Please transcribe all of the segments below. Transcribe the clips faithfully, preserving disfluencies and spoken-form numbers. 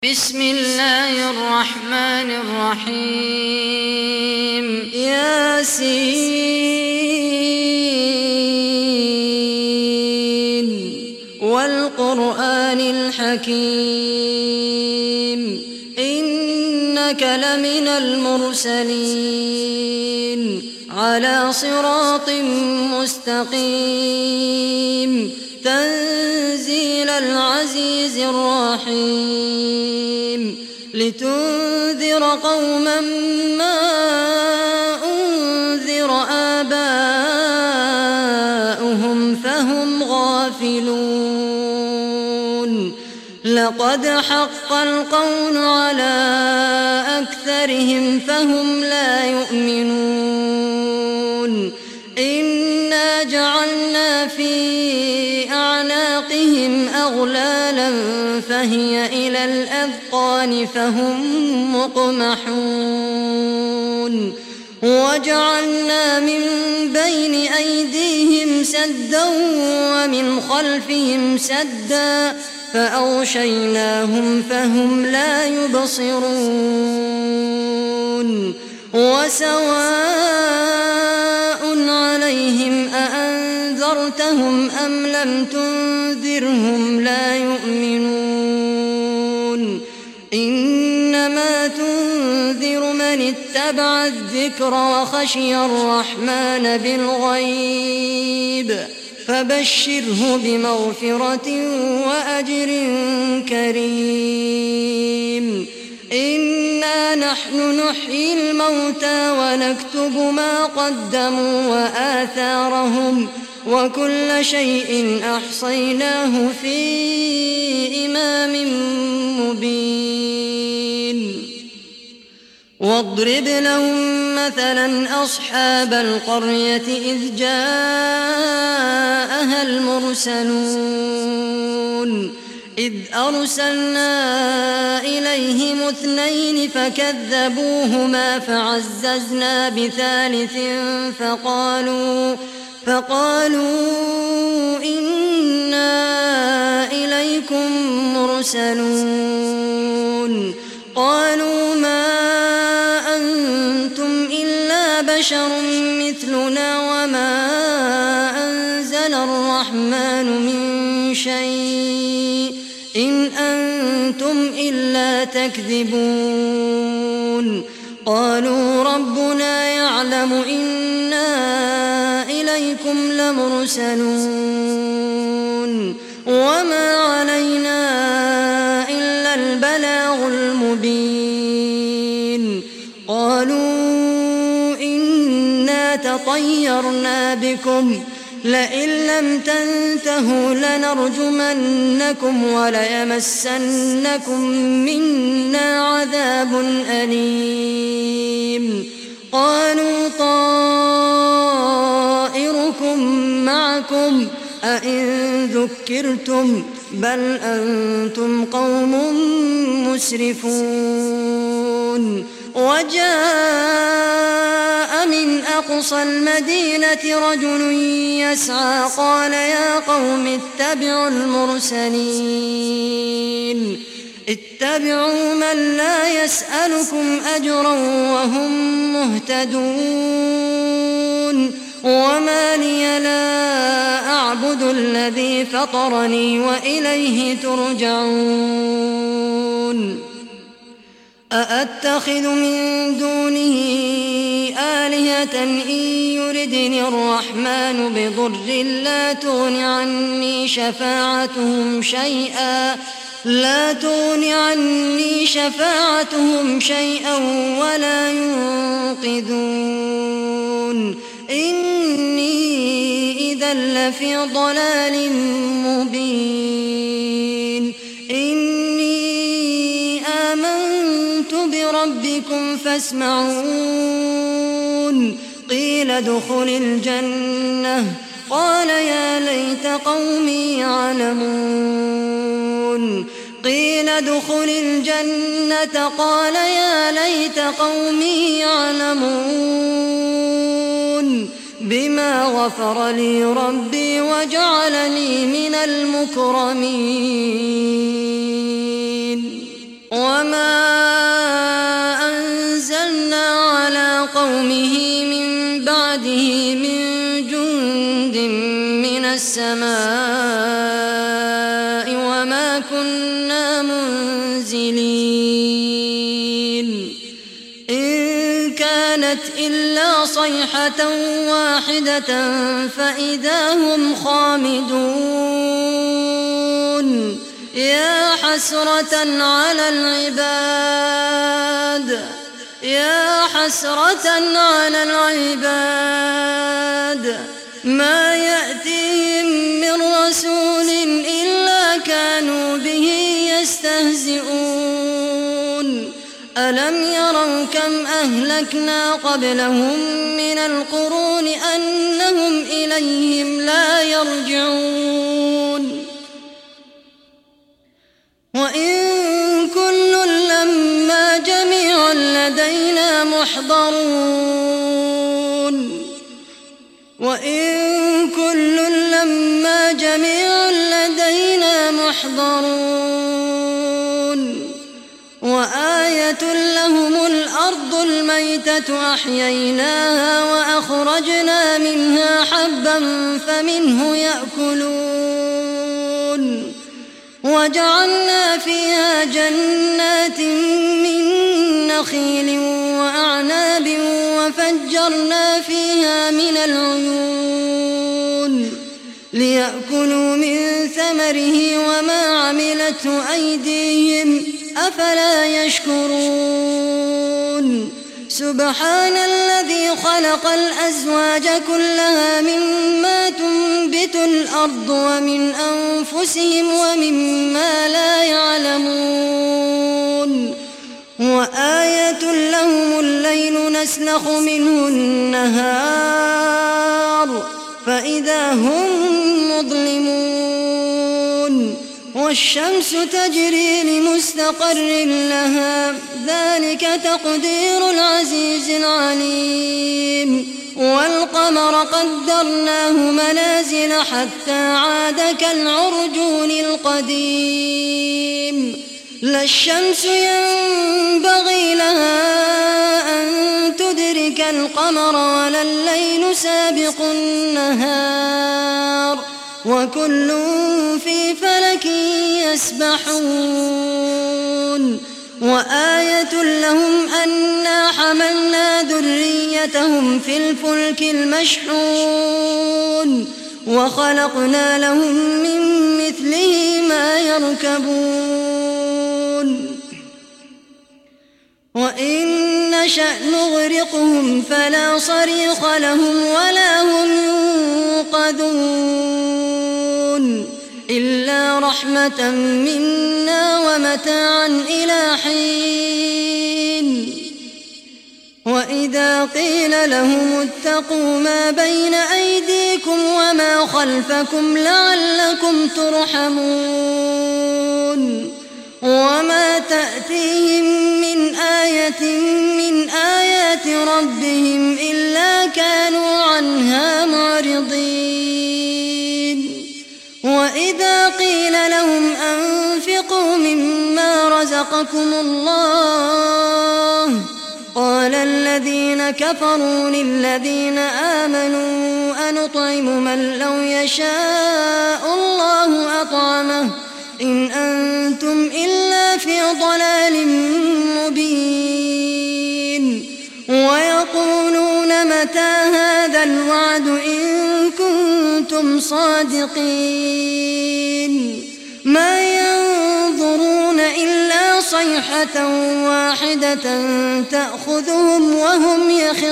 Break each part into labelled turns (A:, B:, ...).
A: بسم الله الرحمن الرحيم ياسين والقرآن الحكيم إنك لمن المرسلين على صراط مستقيم تنزيل العزيز الرحيم لتنذر قوما ما أنذر آباؤهم فهم غافلون لقد حق القول على أكثرهم فهم لا يؤمنون إنا جعلنا في أعناقهم أغلالا فهي إلى الأذقان فهم مقمحون وجعلنا من بين أيديهم سدا ومن خلفهم سدا فأغشيناهم فهم لا يبصرون وسواء عليهم أأنذرتهم أم لم تنذرهم لا يؤمنون إنما تنذر من اتبع الذكر وخشي الرحمن بالغيب فبشره بمغفرة وأجر كريم إنا نحن نحيي الموتى ونكتب ما قدموا وآثارهم وكل شيء أحصيناه في إمام مبين واضرب لهم مثلا أصحاب القرية إذ جاءها المرسلون إذ أرسلنا إليهم اثنين فكذبوهما فعززنا بثالث فقالوا فقالوا إنا إليكم مرسلون قالوا ما أنتم إلا بشر مثلنا وما أنزل الرحمن من شيء إن أنتم إلا تكذبون قالوا ربنا يعلم إنا إليكم لمرسلون وما علينا إلا البلاغ المبين قالوا إنا تطيرنا بكم لئن لم تنتهوا لنرجمنكم وليمسنكم منا عذاب أليم قالوا طائركم معكم أئن ذكرتم بل أنتم قوم مسرفون وجاء من أقصى المدينة رجل يسعى قال يا قوم اتبعوا المرسلين اتبعوا من لا يسألكم أجرا وهم مهتدون وما لي لا أعبد الذي فطرني وإليه ترجعون أأتخذ من دونه آلهة إن يردني الرحمن بضر لا تغن عني شفاعتهم شيئا لا تغن عني شفاعتهم شيئا ولا ينقذون إني إذا لفي ضلال مبين إني آمنت بربكم فاسمعون قيل ادخل الجنة قال يا ليت قومي يعلمون قيل ادخل الجنة قال يا ليت قومي يعلمون بما غفر لي ربي وجعلني من المكرمين وما أنزلنا على قومه من بعده من جند من السماء وما كنا منزلين إن كانت إلا صيحة واحدة فإذا هم خامدون يا حسرة على العباد يا حسرة على العباد ما يأتيهم من رسول إلا كانوا به يستهزئون ألم يروا كم أهلكنا قبلهم من القرون أنهم إليهم لا يرجعون وإن كل لما جميع لدينا محضرون وإن كل لما جميع لدينا محضرون وآية لهم الأرض الميتة أحييناها وأخرجنا منها حبا فمنه يأكلون وجعلنا فيها جنات من نخيل وأعناب وفجرنا فيها من العيون ليأكلوا من ثمره وما عملته أيديهم أفلا يشكرون سبحان الذي خلق الأزواج كلها مما تنبت الأرض ومن أنفسهم ومما لا يعلمون وآية لهم الليل نسلخ منه النهار فإذا هم مظلمون والشمس تجري لمستقر لها ذلك تقدير العزيز العليم والقمر قدرناه منازل حتى عاد كالعرجون القديم لا الشمس ينبغي لها أن تدرك القمر ولا الليل سابق النهار وكل في فلك يسبحون وآية لهم أنا حملنا ذريتهم في الفلك المشحون وخلقنا لهم من مثله ما يركبون وإن نشأ نغرقهم فلا صريخ لهم ولا هم ينقذون إلا رحمة منا ومتاعا إلى حين وإذا قيل لهم اتقوا ما بين أيديكم وما خلفكم لعلكم ترحمون وما تأتيهم من آية من آيات ربهم إلا كانوا عنها معرضين وإذا قيل لهم أنفقوا مما رزقكم الله قال الذين كفروا للذين آمنوا أنطعم من لو يشاء الله أطعمه إن أنتم إلا في ضلال مبين ويقولون متى هذا الوعد إن كنتم صادقين ما ينظرون إلا صيحة واحدة تأخذهم وهم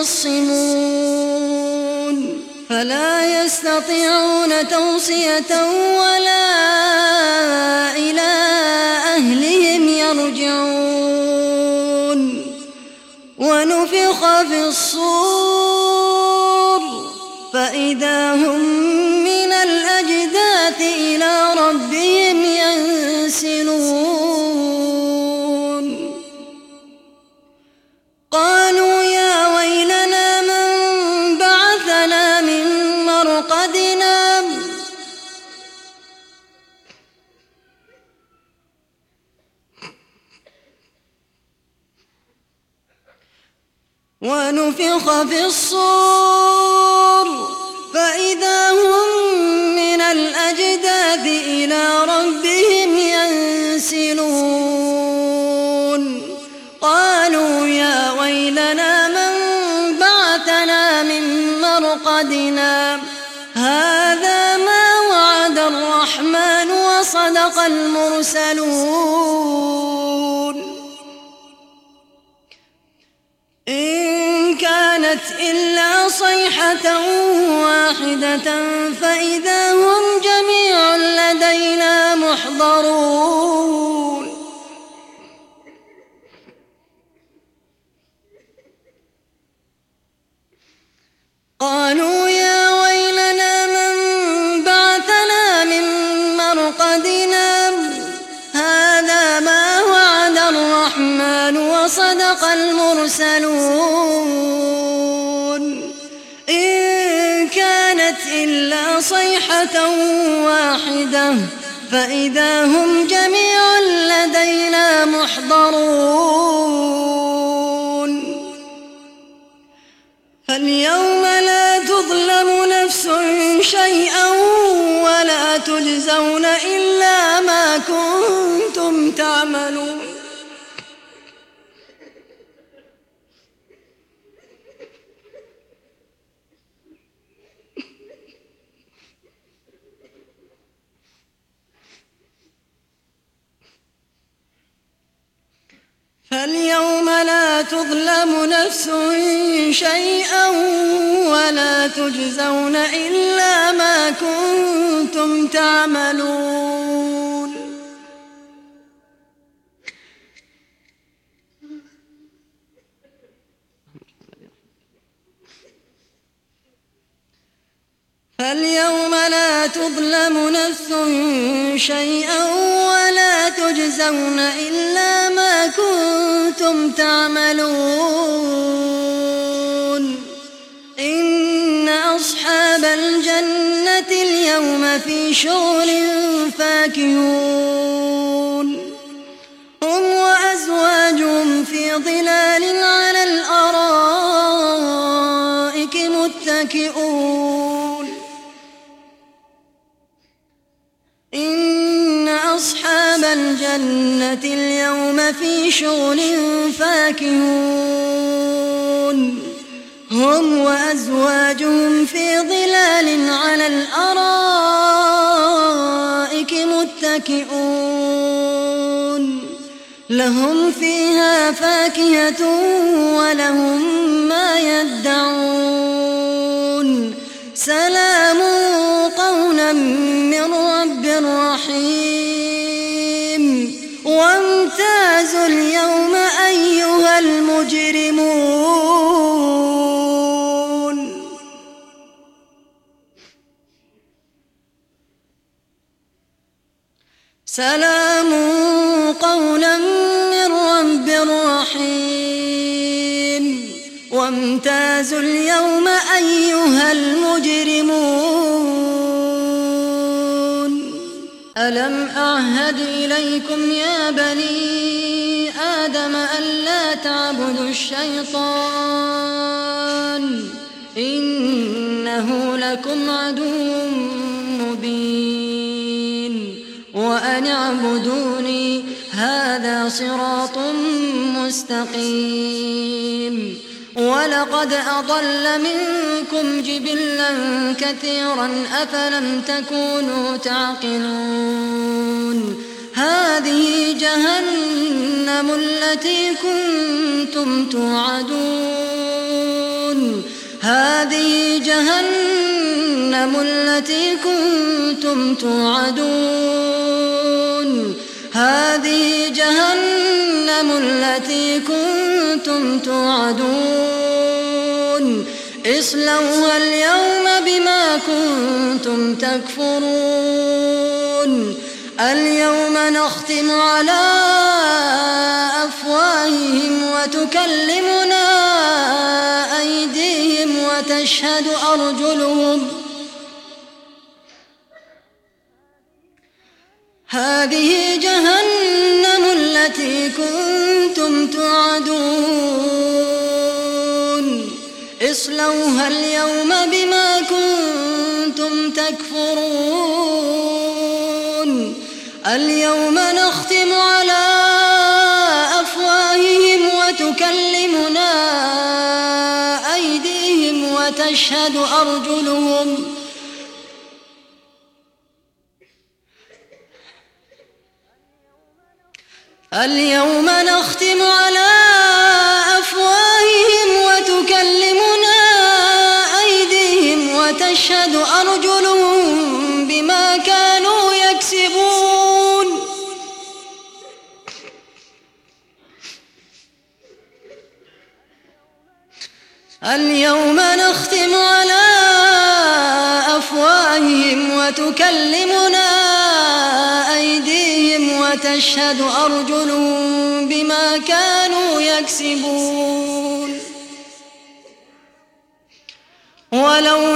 A: يخصمون فلا يستطيعون توصية ولا إلى أهلهم يرجعون ونفخ في الصور فإذا هم من الأجداث إلى ربهم ينسلون قالوا يا ويلنا من بعثنا من مرقدنا ونفخ في الصور فإذا هم من الأجداث إلى ربهم ينسلون قالوا يا ويلنا من بعثنا من مرقدنا هذا ما وعد الرحمن وصدق المرسلون إن كانت إلا صيحة واحدة فإذا هم جميع لدينا محضرون قالوا يا ويلنا من بعثنا من مرقدنا هذا ما وعد الرحمن وصدق المرسلون إن كانت إلا صيحة واحدة فإذا هم جميع لدينا محضرون فاليوم لا تظلم نفس شيئا ولا تجزون إلا ما كنتم تعملون فاليوم لا تظلم نفس شيئا ولا تجزون إلا ما كنتم تعملون فاليوم لا تظلم نفس شيئا ولا تجزون إلا ما كنتم تعملون إن أصحاب الجنة اليوم في شغل فاكهون هم وأزواجهم في ظلال على الأرائك متكئون إن أصحاب الجنة اليوم في شغل فاكهون هم وأزواجهم في ظلال على الأرائك متكئون لهم فيها فاكهة ولهم ما يدعون سلام قولا من رب رحيم وامتازوا اليوم أيها المجرمون سلام قولا من رب رحيم وامتازوا اليوم أيها المجرمون ألم أعهد إليكم يا بني آدم ألا تعبدوا الشيطان إنه لكم عدو مبين وأن اعبدوني هذا صراط مستقيم ولقد أضل منكم جبلا كثيرا أفلم تكونوا تعقلون هذه جهنم التي كنتم توعدون هذه جهنم التي كنتم توعدون هذه جهنم التي كنتم توعدون اصلوها اليوم بما كنتم تكفرون اليوم نختم على أفواههم وتكلمنا أيديهم وتشهد أرجلهم هذه جهنم التي كنتم توعدون اصلوها اليوم بما كنتم تكفرون اليوم نختم على أفواههم وتكلمنا أيديهم وتشهد أرجلهم اليوم نختم على أفواههم وتكلمنا أيديهم وتشهد أرجلهم بما كانوا يكسبون اليوم نختم على أفواههم وتكلمنا أيديهم وتشهد أرجلهم بما كانوا يكسبون ولو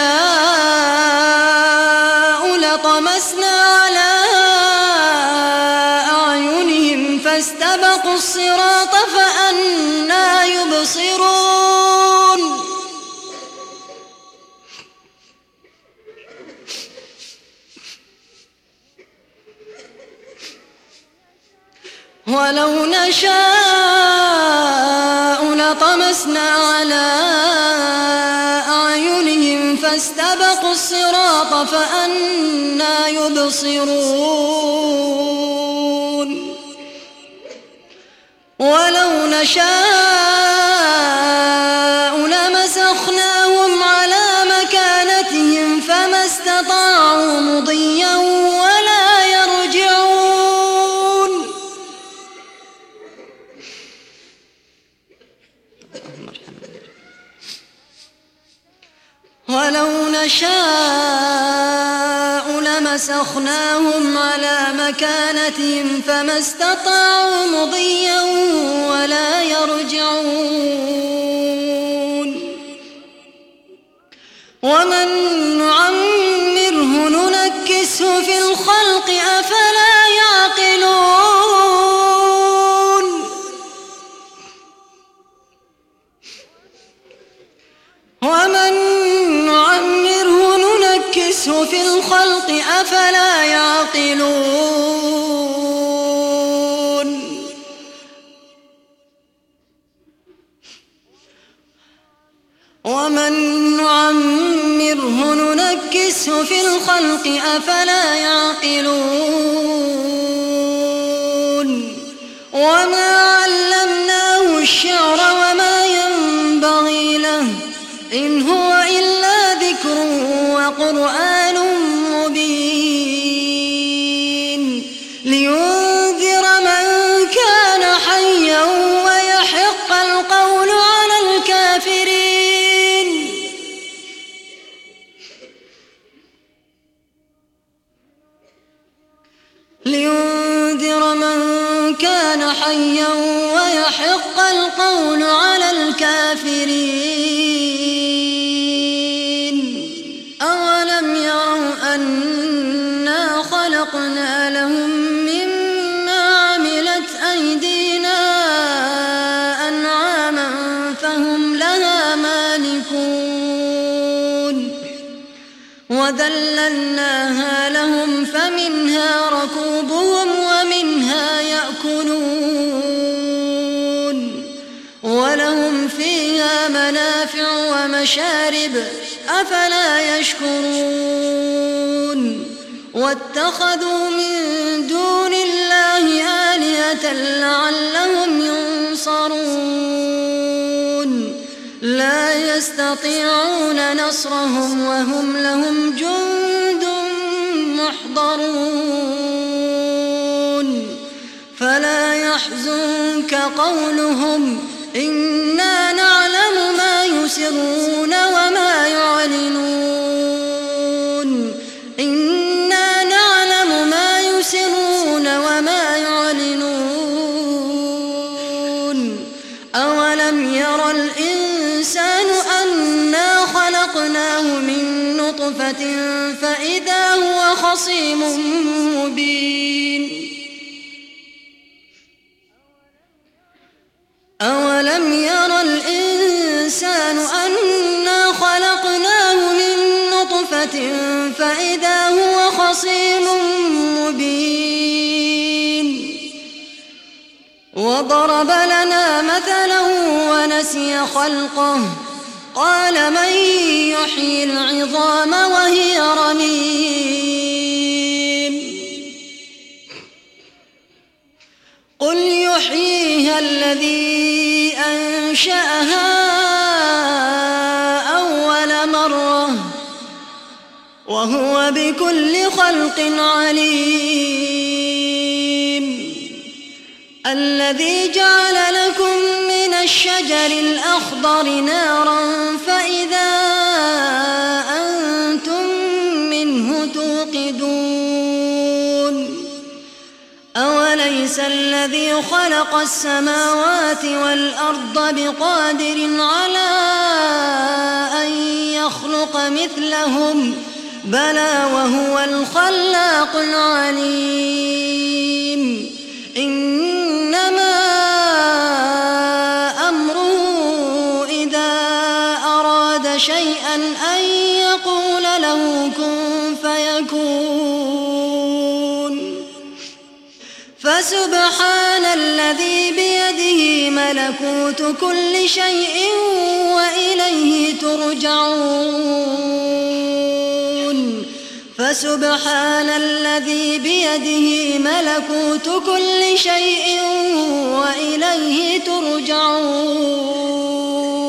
A: نشاء لطمسنا على أعينهم فاستبقوا الصراط فأنى يبصرون ولو نشاء لطمسنا على أعينهم فاستبقوا الصراط فأنى يبصرون ولو نشاء لمسخناهم على مكانتهم فما استطاعوا مضيا ولا يرجعون ولو نشاء لمسخناهم على مكانتهم فما استطاعوا مضيا ولا يرجعون ومن نعمره ننكسه في الخلق أفلا يعقلون ومن نعمره ننكسه في الخلق أفلا يعقلون ومن نعمره ننكسه في الخلق أفلا يعقلون وما علمناه الشعر وما ينبغي له إن هو إلا ذكر وقرآن مبين لينذر من كان حيا ويحق القول على الكافرين لينذر من كان حيا ويحق القول على الكافرين أولم يروا أنا خلقنا لهم مما عملت أيدينا أنعاما فهم لها مالكون وذللناها لهم فمنها ركوبهم ومنها يأكلون ولهم فيها منافع ومشارب أفلا يشكرون واتخذوا من دون الله آلهة لعلهم ينصرون لا يستطيعون نصرهم وهم لهم جند محضرون فلا يحزنك قولهم إنا نعلم ما يسرون وما يعلنون إنا نعلم ما يسرون وما يعلنون أولم ير الإنسان أنا خلقناه من نطفة فإذا هو خصيم مبين أولم ير الإنسان أنا وضرب لنا مثلا ونسي خلقه قال من يحيي العظام وهي رميم قل يحييها الذي أنشأها أول مرة وهو بكل خلق عليم الذي جعل لكم من الشجر الأخضر نارا فإذا أنتم منه توقدون أوليس الذي خلق السماوات والأرض بقادر على أن يخلق مثلهم بلى وهو الخلاق العليم إنما أمره إذا أراد شيئا أن يقول له كن فيكون فسبحان الذي بيده ملكوت كل شيء وإليه ترجعون فسبحان الذي بيده ملكوت كل شيء وإليه ترجعون